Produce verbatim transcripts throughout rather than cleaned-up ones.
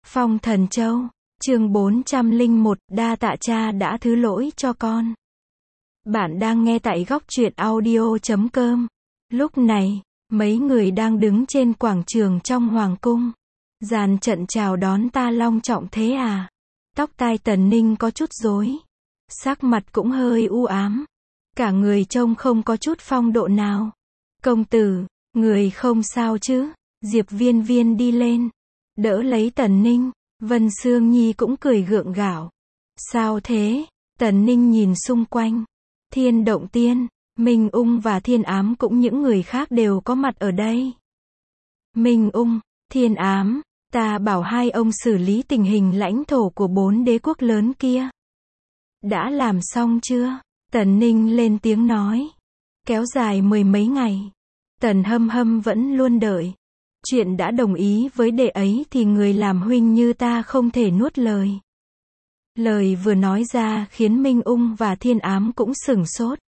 Phong Thần Châu, chương bốn trăm lẻ một, đa tạ cha đã thứ lỗi cho con. Bạn đang nghe tại góc truyện audio chấm com. Lúc này, mấy người đang đứng trên quảng trường trong hoàng cung. Dàn trận chào đón ta long trọng thế à? Tóc tai Tần Ninh có chút rối. Sắc mặt cũng hơi u ám. Cả người trông không có chút phong độ nào. Công tử, người không sao chứ? Diệp Viên Viên đi lên, đỡ lấy Tần Ninh. Vân Sương Nhi cũng cười gượng gạo. Sao thế? Tần Ninh nhìn xung quanh. Thiên Động Tiên, Minh Ung và Thiên Ám cũng những người khác đều có mặt ở đây. Minh Ung, Thiên Ám, ta bảo hai ông xử lý tình hình lãnh thổ của bốn đế quốc lớn kia. Đã làm xong chưa? Tần Ninh lên tiếng nói. Kéo dài mười mấy ngày. Tần Hâm Hâm vẫn luôn đợi. Chuyện đã đồng ý với đệ ấy thì người làm huynh như ta không thể nuốt lời. Lời vừa nói ra khiến Minh Ung và Thiên Ám cũng sửng sốt.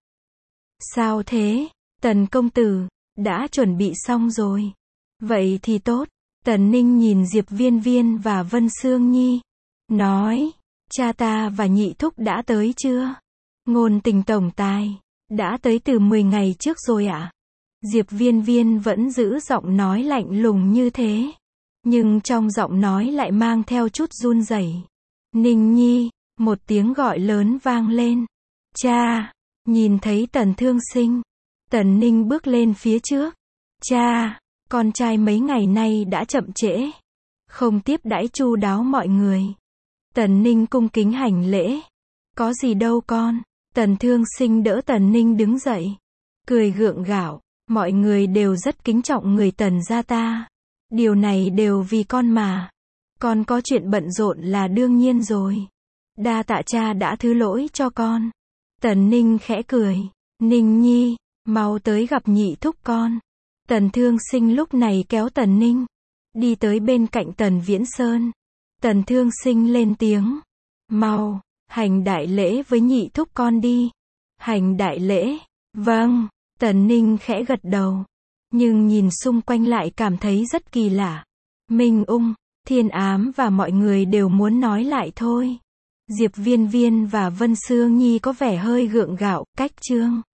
Sao thế? Tần công tử, đã chuẩn bị xong rồi. Vậy thì tốt. Tần Ninh nhìn Diệp Viên Viên và Vân Sương Nhi. Nói, cha ta và nhị thúc đã tới chưa? Ngôn Tình tổng tài, đã tới từ mười ngày trước rồi ạ. À? Diệp Viên Viên vẫn giữ giọng nói lạnh lùng như thế. Nhưng trong giọng nói lại mang theo chút run rẩy. Ninh Nhi, một tiếng gọi lớn vang lên. Cha, nhìn thấy Tần Thương Sinh. Tần Ninh bước lên phía trước. Cha, con trai mấy ngày nay đã chậm trễ. Không tiếp đãi chu đáo mọi người. Tần Ninh cung kính hành lễ. Có gì đâu con. Tần Thương Sinh đỡ Tần Ninh đứng dậy. Cười gượng gạo. Mọi người đều rất kính trọng người Tần gia ta. Điều này đều vì con mà. Con có chuyện bận rộn là đương nhiên rồi. Đa tạ cha đã thứ lỗi cho con. Tần Ninh khẽ cười. Ninh Nhi, mau tới gặp nhị thúc con. Tần Thương Sinh lúc này kéo Tần Ninh. Đi tới bên cạnh Tần Viễn Sơn. Tần Thương Sinh lên tiếng. Mau, hành đại lễ với nhị thúc con đi. Hành đại lễ. Vâng. Tần Ninh khẽ gật đầu. Nhưng nhìn xung quanh lại cảm thấy rất kỳ lạ. Minh Ung, Thiên Ám và mọi người đều muốn nói lại thôi. Diệp Viên Viên và Vân Sương Nhi có vẻ hơi gượng gạo, cách chương.